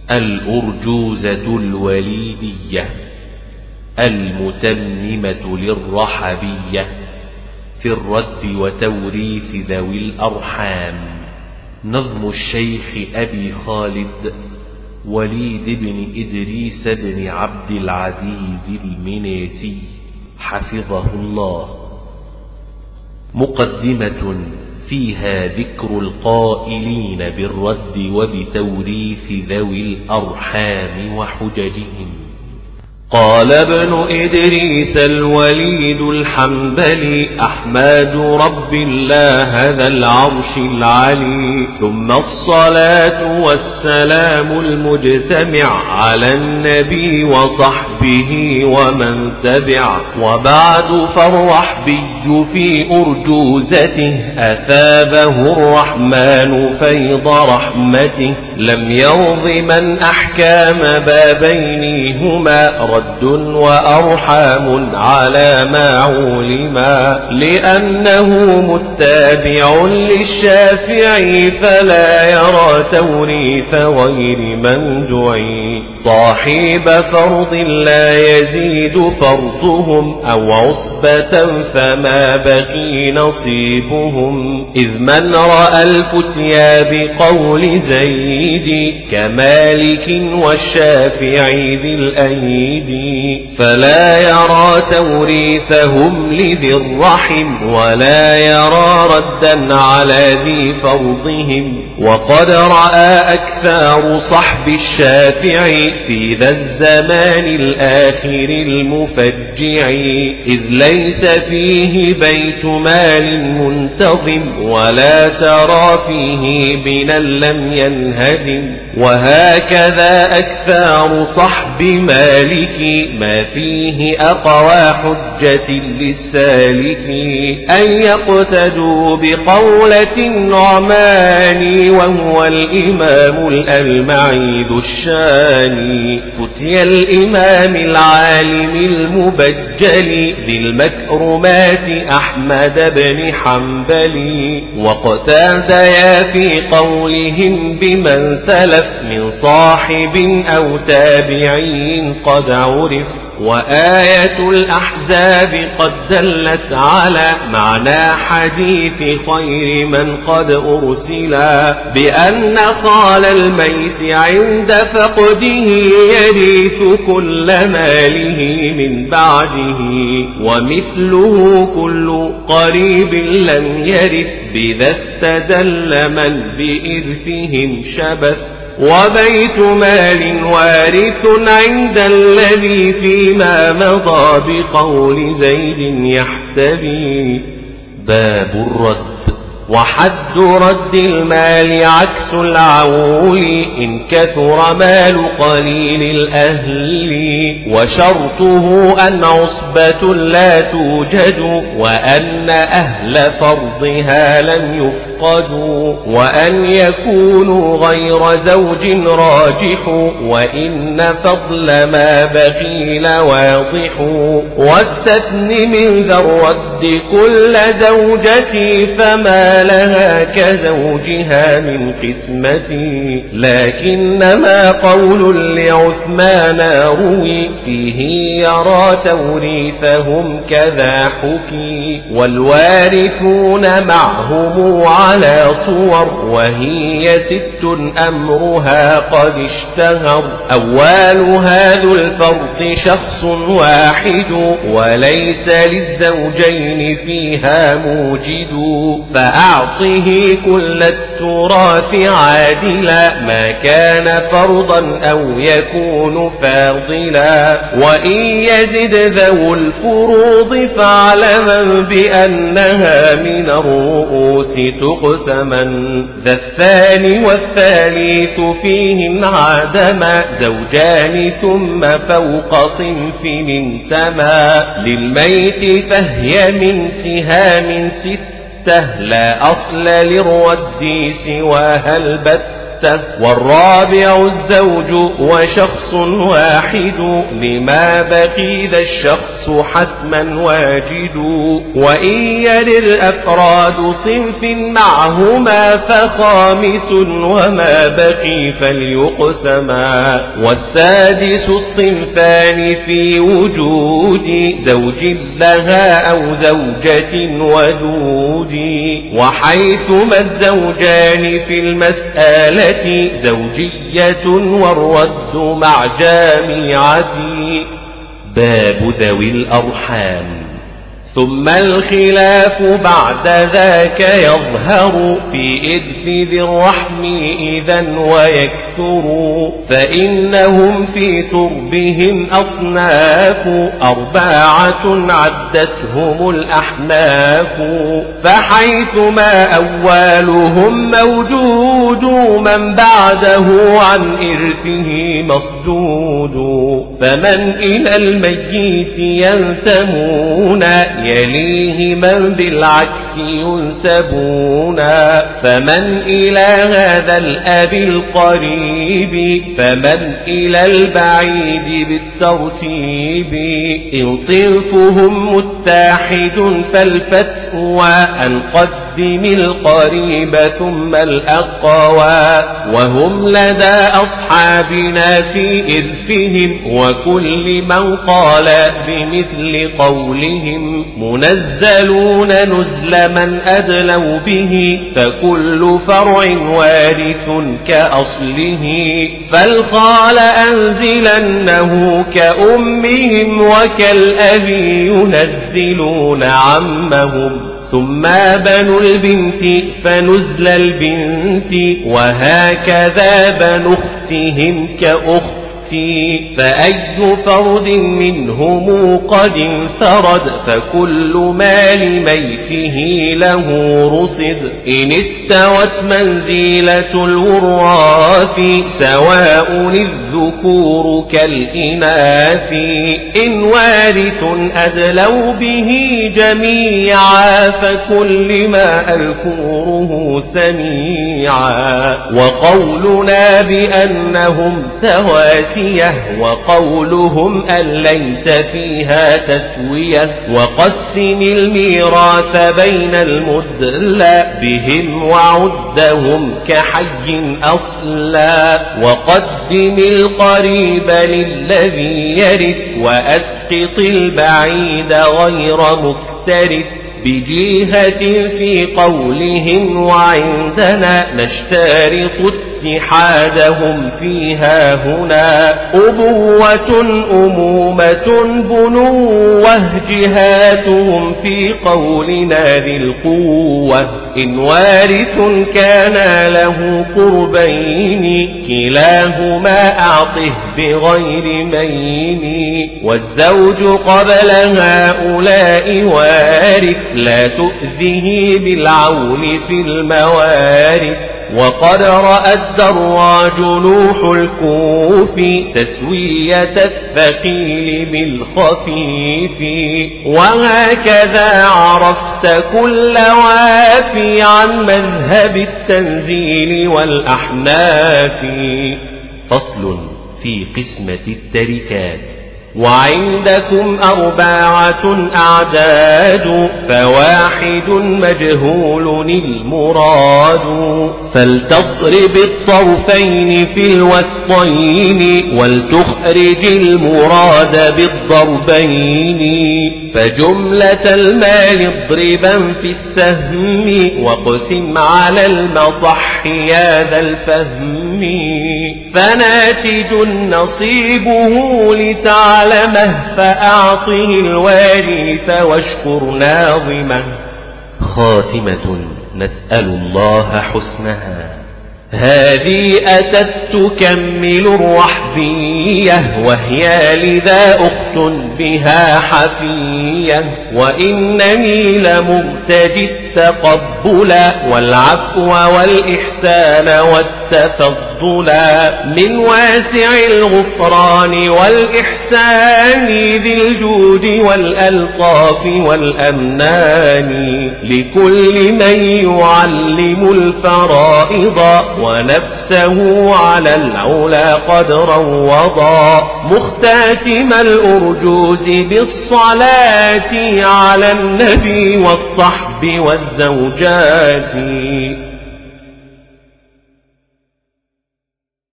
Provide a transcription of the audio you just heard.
الأرجوزة الوليدية المتممة للرحبية في الرد وتوريث ذوي الأرحام. نظم الشيخ أبي خالد وليد بن إدريس بن عبد العزيز المنيسي حفظه الله. مقدمة فيها ذكر القائلين بالرد وبتوريث ذوي الأرحام وحججهم. قال ابن إدريس الوليد الحنبلي أحمد رب الله ذا العرش العلي، ثم الصلاة والسلام المجتمع على النبي وصحبه ومن تبع. وبعد فالرحبي في أرجوزته أثابه الرحمن فيض رحمته، لم يرض من أحكام بابينهما رد وأرحام على ما علما، لأنه متابع للشافعي فلا يرى توريث غير من دعي. صاحب فرض لا يزيد فرضهم أو عصبة فما بقي نصيبهم، إذ من رأى الفتيا بقول زيد كمالك والشافعي ذي الأيد، فلا يرى توريثهم لذي الرحم ولا يرى ردا على ذي فرضهم. وقد رأى أكثر صحب الشافعي في ذا الزمان الآخر المفجع، إذ ليس فيه بيت مال منتظم ولا ترى فيه بنا لم ينهدم. وهكذا أكثر صحب مالك ما فيه أقوى حجة للسالك، أن يقتدوا بقولة النعمان وهو الإمام الألمعي ذو الشان. فتي الإمام العالم المبجل ذي المكرمات أحمد بن حنبل، واقتديا في قولهم بمن سلف من صاحب أو تابعين قد عرف. وآية الأحزاب قد دلت على معنى حديث خير من قد أرسلا، بأن خال الميت عند فقده يرث كل ماله من بعده، ومثله كل قريب لم يرث، بذا استدل من بإرثهم شبث. وبيت مال وارث عند الذي فيما مضى بقول زيد يحتبي. باب الرد. وحد رد المال عكس العول إن كثر مال قليل الأهل، وشرطه أن عصبة لا توجد وأن أهل فرضها لم يفقدوا، وأن يكونوا غير زوج راجح، وإن فضل ما بقيل واضح. واستثن من ذا الرد كل زوجة فما لها كزوجها من قسمتي، لكنما قول لعثمان روي فيه يرى توريثهم كذا حكي. والوارثون معهم على صور وهي 6 أمرها قد اشتهر. أولها ذو الفرض شخص واحد وليس للزوجين فيها موجد، فأعطه كل التراث عادلا ما كان فرضا أو يكون فاضلا. وإن يزد ذو الفروض فاعلما بأنها من الرؤوس تقسما. ذا الثاني والثالث فيهن عدما زوجان ثم فوق صنف انتمى. للميت فهي من سهام 6 لا أصل للرد سواها البتة. البتة. والرابع الزوج وشخص واحد لما بقي ذا الشخص حتما واجد. وإن يرر أفراد صنف معهما فخامس وما بقي فليقسما. والسادس الصنفان في وجود زوج لها أو زوجة ودود. وحيثما الزوجان في المسألة زوجية والرد مع جامعة. باب ذوي الأرحام. ثم الخلاف بعد ذاك يظهر في إرث ذي الرحم إذا ويكثر. فإنهم في تربهم أصناف 4 عدتهم الأحناف. فحيثما أولهم موجود من بعده عن إرثه مصدود. فمن إلى الميت ينتمون يليه من بالعكس ينسبون. فمن إلى هذا الأب القريب فمن إلى البعيد بالترتيب. إن صنفهم متحد فالفتوى أن قدم القريب ثم الأقوى. وهم لدى أصحابنا في إرثهم وكل من قال بمثل قولهم منزلون نزل من أدلوا به. فكل فرع وارث كأصله فالخال أنزلنه كأمهم وكالأب ينزلون عمهم. ثم بنو البنت فنزل البنت وهكذا بنو اختهم كأخت. فأي فرد منهم قد انفرد فكل ما لميته له رصد. إن استوت منزلة الوراث سواء الذكور كالإناث. إن وارث أدلوا به جميعا فكل ما الكوره سميعا. وقولنا بأنهم سواسية وقولهم أن ليس فيها تسوية. وقسم الميراث بين المدلى بهم وعدهم كحي أصلا. وقدم القريب للذي يرث وأسقط البعيد غير مفترث. بجهة في قولهم وعندنا نشترط اتحادهم فيها هنا. أبوة أمومة بنوة جهاتهم في قولنا ذي القوة. إن وارث كان له قربين كلاهما أعطه بغير مين. والزوج قبل هؤلاء وارث لا تؤذه بالعون في الموارث. وقد رأى الدراج نوح الكوفي تسوية الثقيل بالخفيف. وهكذا عرفت كل وافي عن مذهب التنزيل والأحناف. فصل في قسمة التركات. وعندكم 4 أعداد فواحد مجهول المراد. فلتضرب الطرفين في الوسطين ولتخرج المراد بالضربين. فجملة المال اضربا في السهم واقسم على المصح يا ذا الفهم. فناتج نصيبه لتعلمه فأعطه الوارث واشكر ناظمه. خاتمة نسأل الله حسنها. هذه أتت تكمل الرحبية وهي لذا أخت بها حفية. وإنني لمبتدي التقبلا والعفو والإحسان والتفضلا من واسع الغفران والإحسان ذي الجود والألطاف والأمنان لكل من يعلم الفرائض ونفسه على العلا قد روضا مختاتم الأرجوز بالصلاة على النبي والصحب والزوجات